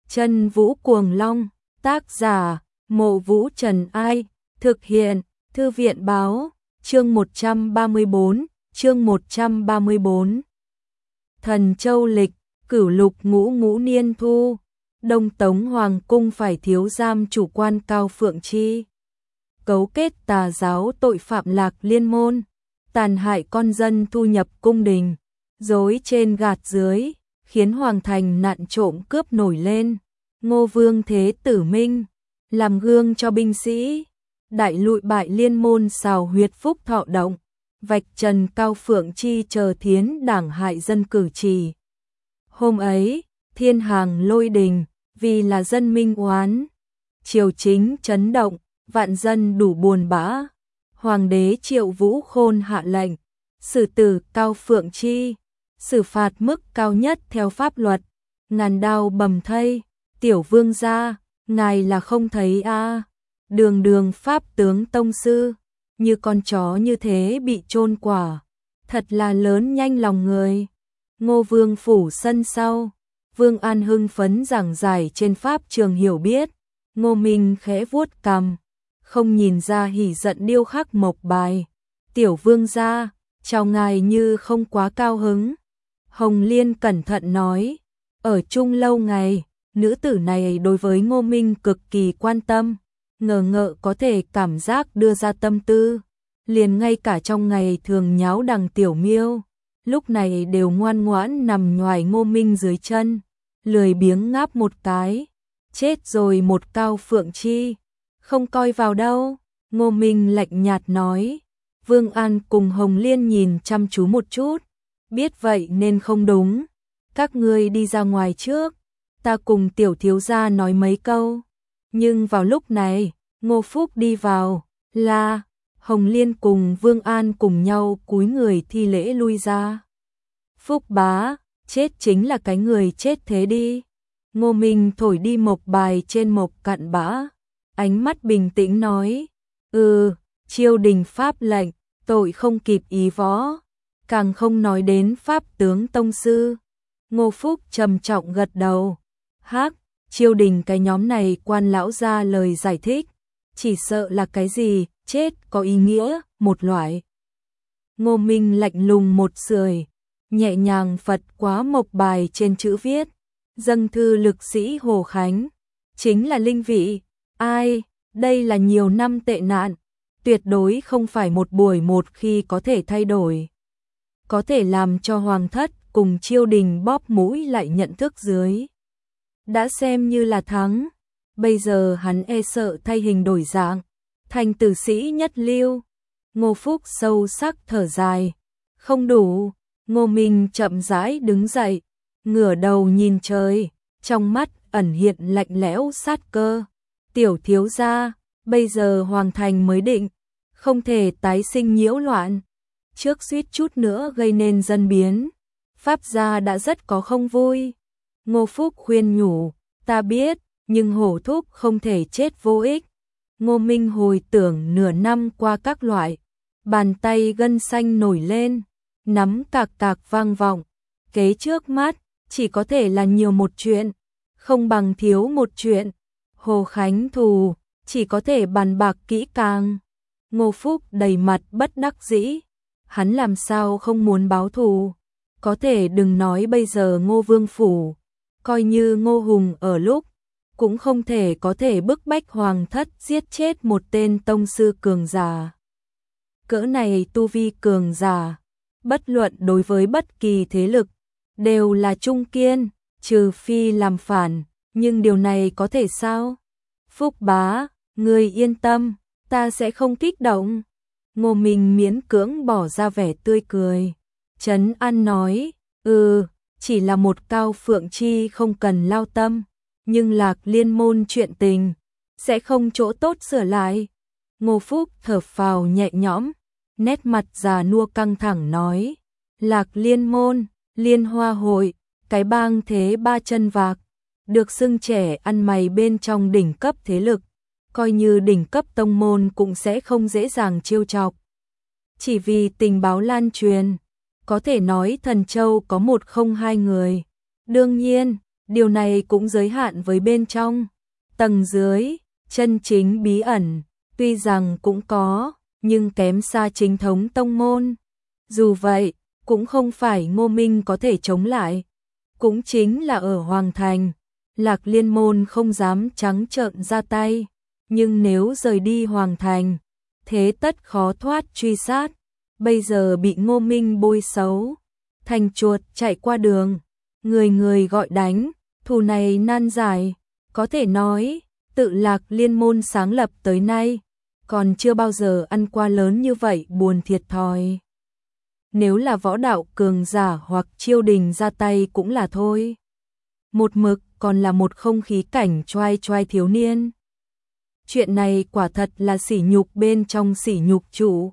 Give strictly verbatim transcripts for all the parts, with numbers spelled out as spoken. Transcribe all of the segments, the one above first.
Chân Vũ Cuồng Long, tác giả, Mộ Vũ Trần Ai, thực hiện, Thư viện Báo, chương một trăm ba mươi bốn, chương một trăm ba mươi bốn. Thần Châu Lịch, Cửu Lục Ngũ Ngũ Niên Thu, Đông Tống Hoàng Cung phải thiếu giam chủ quan Cao Phượng Chi. Cấu kết tà giáo tội phạm Lạc Liên Môn, tàn hại con dân thu nhập cung đình, dối trên gạt dưới, khiến hoàng thành nạn trộm cướp nổi lên. Ngô Vương Thế Tử Minh, làm gương cho binh sĩ, đại lụi bại Liên Môn xào huyệt Phúc Thọ Động, vạch trần Cao Phượng Chi chờ thiến đảng hại dân cử chỉ. Hôm ấy, thiên hàng lôi đình, vì là dân minh oán, triều chính chấn động, vạn dân đủ buồn bã. Hoàng đế Triệu Vũ Khôn hạ lệnh, xử tử Cao Phượng Chi, xử phạt mức cao nhất theo pháp luật, ngàn đao bầm thây. Tiểu vương gia, ngài là không thấy a? À. Đường đường pháp tướng tông sư, như con chó như thế bị chôn quả, thật là lớn nhanh lòng người. Ngô Vương phủ sân sau, Vương An hưng phấn giảng giải trên pháp trường hiểu biết. Ngô Minh khẽ vuốt cằm, không nhìn ra hỉ giận điêu khắc mộc bài. Tiểu vương gia, chào ngài như không quá cao hứng. Hồng Liên cẩn thận nói, ở chung lâu ngày, nữ tử này đối với Ngô Minh cực kỳ quan tâm, ngờ ngợ có thể cảm giác đưa ra tâm tư, liền ngay cả trong ngày thường nháo đằng tiểu miêu, lúc này đều ngoan ngoãn nằm nhoài Ngô Minh dưới chân, lười biếng ngáp một cái. Chết rồi một Cao Phượng Chi, không coi vào đâu. Ngô Minh lạnh nhạt nói. Vương An cùng Hồng Liên nhìn chăm chú một chút, biết vậy nên không đúng. Các ngươi đi ra ngoài trước, ta cùng tiểu thiếu gia nói mấy câu. Nhưng vào lúc này, Ngô Phúc đi vào, là Hồng Liên cùng Vương An cùng nhau cúi người thi lễ lui ra. Phúc bá, chết chính là cái người chết thế đi. Ngô Minh thổi đi mộc bài trên mộc cặn bã, ánh mắt bình tĩnh nói, ừ, triều đình pháp lệnh, tội không kịp ý võ, càng không nói đến pháp tướng tông sư. Ngô Phúc trầm trọng gật đầu, hắc, triều đình cái nhóm này quan lão ra lời giải thích, chỉ sợ là cái gì, chết có ý nghĩa, một loại. Ngô Minh lạnh lùng một sưởi, nhẹ nhàng phật quá mộc bài trên chữ viết. Dâng thư lực sĩ Hồ Khánh, chính là linh vị, ai, đây là nhiều năm tệ nạn, tuyệt đối không phải một buổi một khi có thể thay đổi. Có thể làm cho hoàng thất cùng triều đình bóp mũi lại nhận thức dưới. Đã xem như là thắng, bây giờ hắn e sợ thay hình đổi dạng, thành tử sĩ nhất lưu. Ngô Phúc sâu sắc thở dài, không đủ. Ngô Minh chậm rãi đứng dậy, ngửa đầu nhìn trời, trong mắt ẩn hiện lạnh lẽo sát cơ. Tiểu thiếu gia, bây giờ hoàng thành mới định, không thể tái sinh nhiễu loạn, trước suýt chút nữa gây nên dân biến. Pháp gia đã rất có không vui. Ngô Phúc khuyên nhủ, ta biết, nhưng hổ thúc không thể chết vô ích. Ngô Minh hồi tưởng nửa năm qua các loại, bàn tay gân xanh nổi lên, nắm cạc cạc vang vọng, kế trước mắt chỉ có thể là nhiều một chuyện, không bằng thiếu một chuyện. Hồ Khánh thù, chỉ có thể bàn bạc kỹ càng. Ngô Phúc đầy mặt bất đắc dĩ, hắn làm sao không muốn báo thù. Có thể đừng nói bây giờ Ngô Vương phủ, coi như Ngô Hùng ở lúc, cũng không thể có thể bức bách hoàng thất giết chết một tên tông sư cường giả. Cỡ này tu vi cường giả, bất luận đối với bất kỳ thế lực, đều là trung kiên, trừ phi làm phản, nhưng điều này có thể sao? Phúc bá, người yên tâm, ta sẽ không kích động. Ngô Minh miễn cưỡng bỏ ra vẻ tươi cười. Trấn An nói, ừ, chỉ là một Cao Phượng Chi không cần lao tâm, nhưng Lạc Liên Môn chuyện tình, sẽ không chỗ tốt sửa lại. Ngô Phúc thở phào nhẹ nhõm, nét mặt già nua căng thẳng nói, Lạc Liên Môn, Liên Hoa Hội, cái bang thế ba chân vạc, được xưng trẻ ăn mày bên trong đỉnh cấp thế lực, coi như đỉnh cấp tông môn cũng sẽ không dễ dàng trêu chọc. Chỉ vì tình báo lan truyền, có thể nói Thần Châu có một không hai người. Đương nhiên, Điều này cũng giới hạn với bên trong. Tầng dưới, chân chính bí ẩn, tuy rằng cũng có, nhưng kém xa chính thống tông môn. Dù vậy, cũng không phải Ngô Minh có thể chống lại. Cũng chính là ở Hoàng Thành, Lạc Liên môn không dám trắng trợn ra tay. Nhưng nếu rời đi Hoàng Thành, thế tất khó thoát truy sát. Bây giờ bị Ngô Minh bôi xấu, thành chuột chạy qua đường, người người gọi đánh, thù này nan giải. Có thể nói, tự Lạc Liên môn sáng lập tới nay, còn chưa bao giờ ăn qua lớn như vậy, buồn thiệt thòi. Nếu là võ đạo cường giả hoặc triều đình ra tay cũng là thôi. Một mực còn là một không khí cảnh choai choai thiếu niên. Chuyện này quả thật là sỉ nhục bên trong sỉ nhục chủ.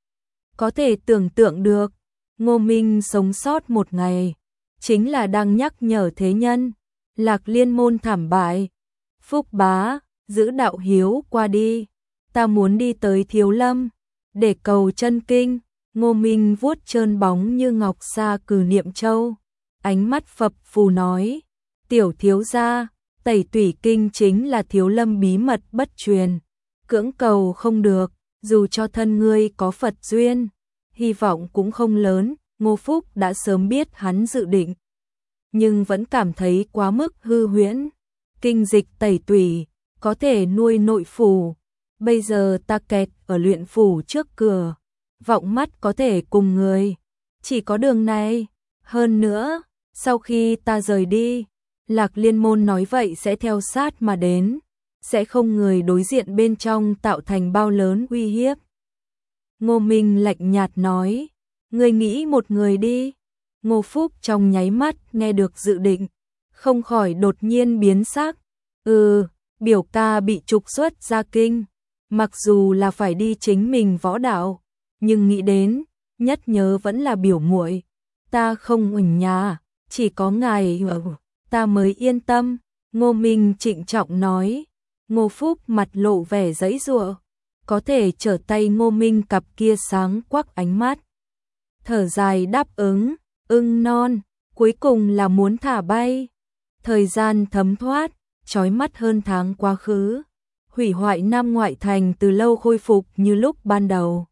Có thể tưởng tượng được, Ngô Minh sống sót một ngày, chính là đang nhắc nhở thế nhân, Lạc Liên môn thảm bại. Phúc bá, giữ đạo hiếu qua đi, ta muốn đi tới Thiếu Lâm, để cầu chân kinh. Ngô Minh vuốt trơn bóng như ngọc sa cử niệm châu, ánh mắt phập phù nói, tiểu thiếu gia, tẩy tủy kinh chính là Thiếu Lâm bí mật bất truyền, cưỡng cầu không được, dù cho thân ngươi có Phật duyên, hy vọng cũng không lớn. Ngô Phúc đã sớm biết hắn dự định, nhưng vẫn cảm thấy quá mức hư huyễn. Kinh dịch tẩy tủy, có thể nuôi nội phủ, bây giờ ta kẹt ở luyện phủ trước cửa, vọng mắt có thể cùng người, chỉ có đường này. Hơn nữa, sau khi ta rời đi, Lạc Liên môn nói vậy sẽ theo sát mà đến, sẽ không người đối diện bên trong tạo thành bao lớn uy hiếp. Ngô Minh lạnh nhạt nói, ngươi nghĩ một người đi. Ngô Phúc trong nháy mắt nghe được dự định, không khỏi đột nhiên biến sắc. Ừ, biểu ca bị trục xuất ra kinh, mặc dù là phải đi chính mình võ đạo, nhưng nghĩ đến, nhất nhớ vẫn là biểu muội. Ta không uỳnh nhà, chỉ có ngài ở, ta mới yên tâm. Ngô Minh trịnh trọng nói. Ngô Phúc mặt lộ vẻ giãy giụa, có thể trở tay Ngô Minh cặp kia sáng quắc ánh mắt. Thở dài đáp ứng, ưng non, cuối cùng là muốn thả bay. Thời gian thấm thoát, chói mắt hơn tháng quá khứ. Hủy hoại Nam ngoại thành từ lâu khôi phục như lúc ban đầu.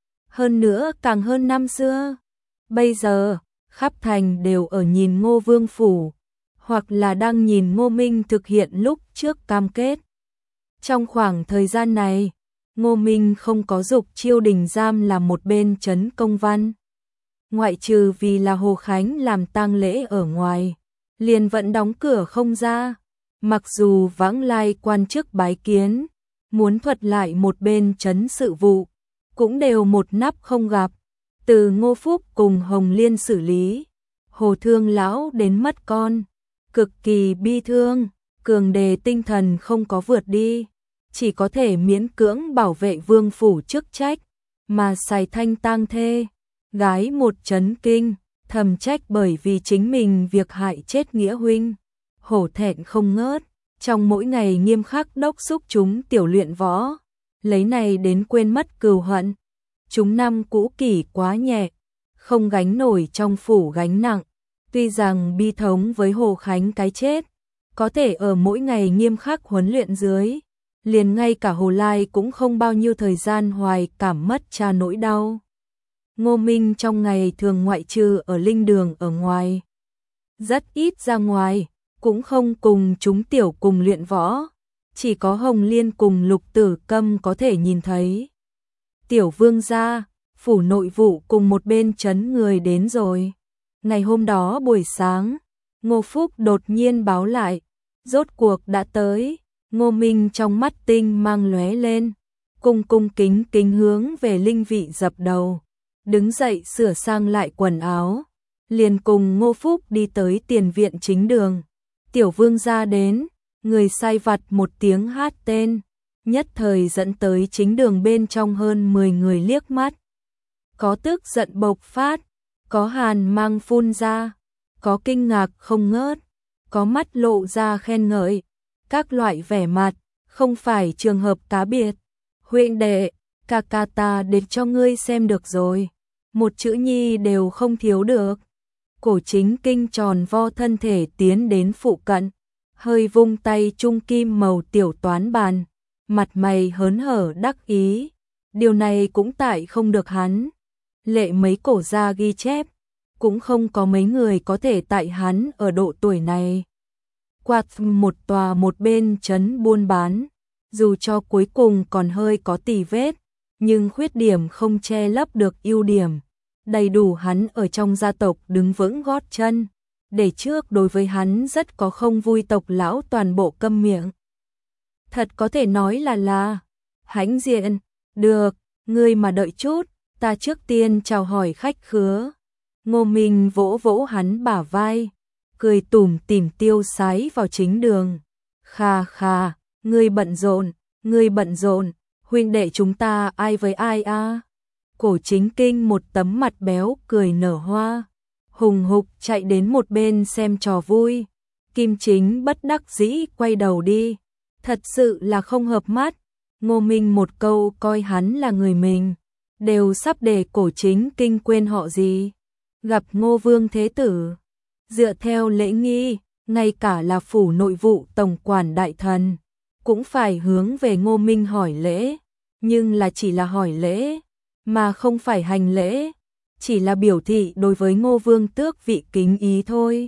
Hơn nữa càng hơn năm xưa. Bây giờ, khắp thành đều ở nhìn Ngô Vương phủ, hoặc là đang nhìn Ngô Minh thực hiện lúc trước cam kết. Trong khoảng thời gian này, Ngô Minh không có dục chiêu đình giam làm một bên trấn công văn. Ngoại trừ vì là Hồ Khánh làm tang lễ ở ngoài, liền vẫn đóng cửa không ra. Mặc dù vãng lai quan chức bái kiến, muốn thuật lại một bên trấn sự vụ, cũng đều một nắp không gặp. Từ Ngô Phúc cùng Hồng Liên xử lý, Hồ Thương lão đến mất con, cực kỳ bi thương, cường đề tinh thần không có vượt đi, chỉ có thể miễn cưỡng bảo vệ vương phủ chức trách, mà xài thanh tang thê, gái một chấn kinh, thầm trách bởi vì chính mình việc hại chết nghĩa huynh, hổ thẹn không ngớt, trong mỗi ngày nghiêm khắc đốc xúc chúng tiểu luyện võ, lấy này đến quên mất cừu hận. Chúng năm cũ kỷ quá nhẹ, không gánh nổi trong phủ gánh nặng, tuy rằng bi thống với Hồ Khánh cái chết, có thể ở mỗi ngày nghiêm khắc huấn luyện dưới, liền ngay cả Hồ Lai cũng không bao nhiêu thời gian hoài cảm mất cha nỗi đau. Ngô Minh trong ngày thường ngoại trừ ở linh đường ở ngoài, rất ít ra ngoài, cũng không cùng chúng tiểu cùng luyện võ, chỉ có Hồng Liên cùng Lục Tử Câm có thể nhìn thấy. Tiểu vương gia, phủ nội vụ cùng một bên trấn người đến rồi. Ngày hôm đó buổi sáng, Ngô Phúc đột nhiên báo lại, rốt cuộc đã tới. Ngô Minh trong mắt tinh mang lóe lên, cung cung kính kính hướng về linh vị dập đầu, đứng dậy sửa sang lại quần áo, liền cùng Ngô Phúc đi tới tiền viện chính đường. Tiểu vương gia đến, người sai vặt một tiếng hát tên, nhất thời dẫn tới chính đường bên trong hơn mười người liếc mắt. Có tức giận bộc phát, có hàn mang phun ra, có kinh ngạc không ngớt, có mắt lộ ra khen ngợi, các loại vẻ mặt, không phải trường hợp cá biệt. Huynh đệ, ca ca ta để cho ngươi xem được rồi, một chữ nhi đều không thiếu được. Cổ Chính Kinh tròn vo thân thể tiến đến phụ cận, hơi vung tay trung kim màu tiểu toán bàn, mặt mày hớn hở đắc ý. Điều này cũng tại không được hắn lệ mấy cổ ra ghi chép, cũng không có mấy người có thể tại hắn ở độ tuổi này quạt một tòa một bên trấn buôn bán, dù cho cuối cùng còn hơi có tì vết, nhưng khuyết điểm không che lấp được ưu điểm, đầy đủ hắn ở trong gia tộc đứng vững gót chân. Để trước đối với hắn rất có không vui tộc lão toàn bộ câm miệng. Thật có thể nói là là hãnh diện. Được, ngươi mà đợi chút, ta trước tiên chào hỏi khách khứa. Ngô Minh vỗ vỗ hắn bả vai, cười tủm tỉm tiêu sái vào chính đường. Khà khà, ngươi bận rộn, ngươi bận rộn, huynh đệ chúng ta ai với ai a? À? Cổ Chính Kinh một tấm mặt béo cười nở hoa, hùng hục chạy đến một bên xem trò vui. Kim Chính bất đắc dĩ quay đầu đi, thật sự là không hợp mắt. Ngô Minh một câu coi hắn là người mình, đều sắp để Cổ Chính Kinh quên họ gì. Gặp Ngô Vương Thế Tử, dựa theo lễ nghi, ngay cả là phủ nội vụ tổng quản đại thần, cũng phải hướng về Ngô Minh hỏi lễ, nhưng là chỉ là hỏi lễ, mà không phải hành lễ, chỉ là biểu thị đối với Ngô Vương tước vị kính ý thôi.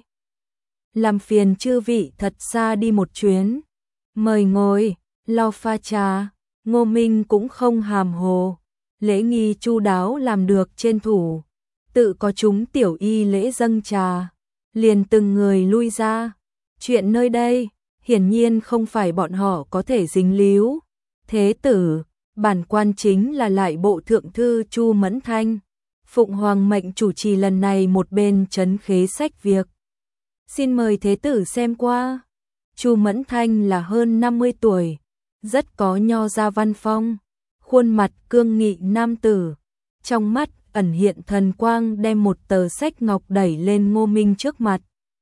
Làm phiền chư vị thật xa đi một chuyến, mời ngồi, lo pha trà. Ngô Minh cũng không hàm hồ, lễ nghi chu đáo làm được trên thủ, tự có chúng tiểu y lễ dâng trà, liền từng người lui ra. Chuyện nơi đây, hiển nhiên không phải bọn họ có thể dính líu. Thế tử, bản quan chính là lại bộ thượng thư Chu Mẫn Thanh, phụng hoàng mệnh chủ trì lần này một bên trấn khế sách việc. Xin mời thế tử xem qua. Chu Mẫn Thanh là hơn năm mươi tuổi, rất có nho gia văn phong, khuôn mặt cương nghị nam tử, trong mắt ẩn hiện thần quang, đem một tờ sách ngọc đẩy lên Ngô Minh trước mặt.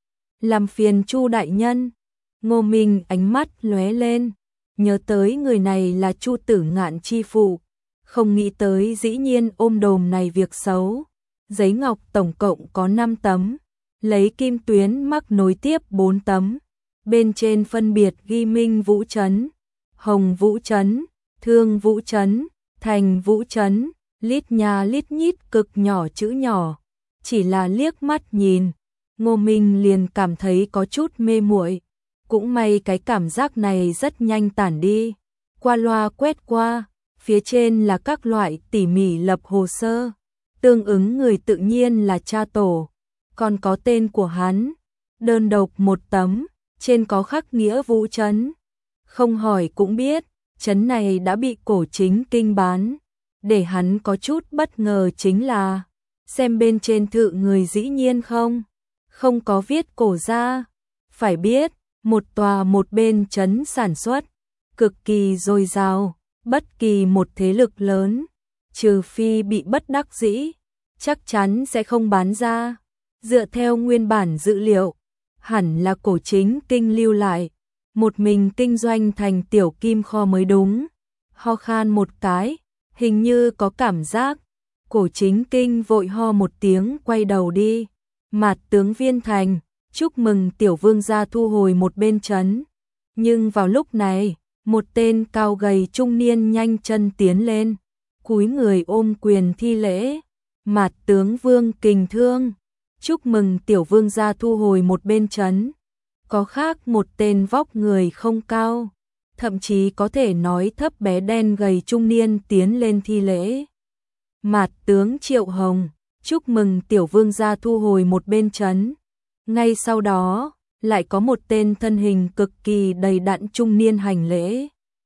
Làm phiền Chu đại nhân. Ngô Minh ánh mắt lóe lên, nhớ tới người này là Chu Tử Ngạn chi phụ, không nghĩ tới dĩ nhiên ôm đồm này việc xấu. Giấy ngọc tổng cộng có năm tấm, lấy kim tuyến mắc nối tiếp bốn tấm, bên trên phân biệt ghi Minh Vũ Trấn, Hồng Vũ Trấn, Thương Vũ Trấn, Thành Vũ Trấn, lít nha lít nhít cực nhỏ chữ nhỏ. Chỉ là liếc mắt nhìn, Ngô Minh liền cảm thấy có chút mê muội. Cũng may cái cảm giác này rất nhanh tản đi. Qua loa quét qua, phía trên là các loại tỉ mỉ lập hồ sơ, tương ứng người tự nhiên là cha tổ, còn có tên của hắn, đơn độc một tấm, trên có khắc nghĩa Vũ Trấn. Không hỏi cũng biết, trấn này đã bị Cổ Chính Kinh bán. Để hắn có chút bất ngờ chính là, xem bên trên thự người dĩ nhiên không, không có viết Cổ gia. Phải biết, một tòa một bên trấn sản xuất, cực kỳ dồi dào, bất kỳ một thế lực lớn, trừ phi bị bất đắc dĩ, chắc chắn sẽ không bán ra. Dựa theo nguyên bản dữ liệu, hẳn là Cổ Chính Kinh lưu lại, một mình kinh doanh thành tiểu kim kho mới đúng. Ho khan một cái, hình như có cảm giác. Cổ Chính Kinh vội ho một tiếng quay đầu đi. Mạt tướng Viên Thành, chúc mừng tiểu vương gia thu hồi một bên trấn. Nhưng vào lúc này, một tên cao gầy trung niên nhanh chân tiến lên, cúi người ôm quyền thi lễ. Mạt tướng Vương Kình Thương, chúc mừng tiểu vương gia thu hồi một bên trấn. Có khác một tên vóc người không cao, thậm chí có thể nói thấp bé đen gầy trung niên tiến lên thi lễ. Mạt tướng Triệu Hồng, chúc mừng tiểu vương gia thu hồi một bên trấn. Ngay sau đó, lại có một tên thân hình cực kỳ đầy đặn trung niên hành lễ.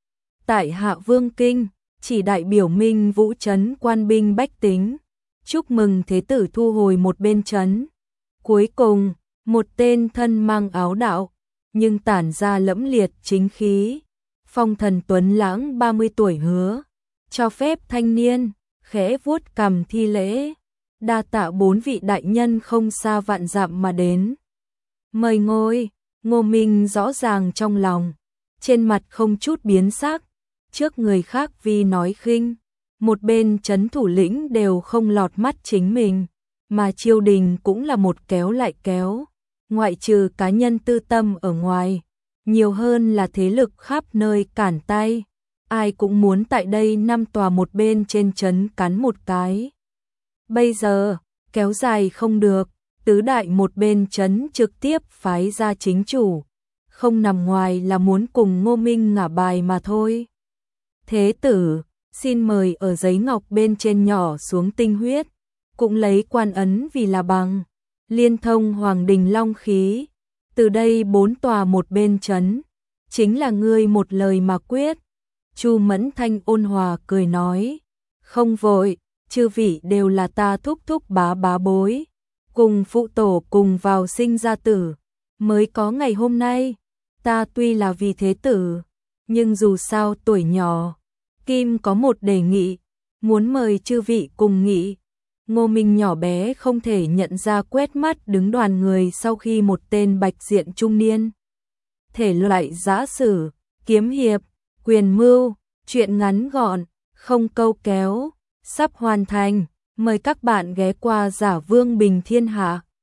Tại hạ Vương Kinh, chỉ đại biểu Minh Vũ Trấn quan binh bách tính, chúc mừng thế tử thu hồi một bên trấn. Cuối cùng, một tên thân mang áo đạo, nhưng tản ra lẫm liệt chính khí, phong thần tuấn lãng ba mươi tuổi hứa, cho phép thanh niên, khẽ vuốt cằm thi lễ. Đa tạ bốn vị đại nhân không xa vạn dặm mà đến. Mời ngồi. Ngô Minh rõ ràng trong lòng, trên mặt không chút biến sắc, trước người khác vì nói khinh, một bên trấn thủ lĩnh đều không lọt mắt chính mình, mà triều đình cũng là một kéo lại kéo, ngoại trừ cá nhân tư tâm ở ngoài, nhiều hơn là thế lực khắp nơi cản tay, ai cũng muốn tại đây năm tòa một bên trên trấn cắn một cái. Bây giờ, kéo dài không được, tứ đại một bên trấn trực tiếp phái ra chính chủ, không nằm ngoài là muốn cùng Ngô Minh ngả bài mà thôi. Thế tử, xin mời ở giấy ngọc bên trên nhỏ xuống tinh huyết, cũng lấy quan ấn vì là bằng, liên thông hoàng đình long khí, từ đây bốn tòa một bên trấn, chính là ngươi một lời mà quyết. Chu Mẫn Thanh ôn hòa cười nói, không vội, chư vị đều là ta thúc thúc bá bá bối, cùng phụ tổ cùng vào sinh ra tử, mới có ngày hôm nay, ta tuy là vì thế tử, nhưng dù sao tuổi nhỏ, Kim có một đề nghị, muốn mời chư vị cùng nghị. Ngô Minh nhỏ bé không thể nhận ra quét mắt đứng đoàn người sau khi một tên bạch diện trung niên. Thể loại giã sử, kiếm hiệp, quyền mưu, chuyện ngắn gọn, không câu kéo, sắp hoàn thành, mời các bạn ghé qua Giả Vương Bình Thiên Hạ.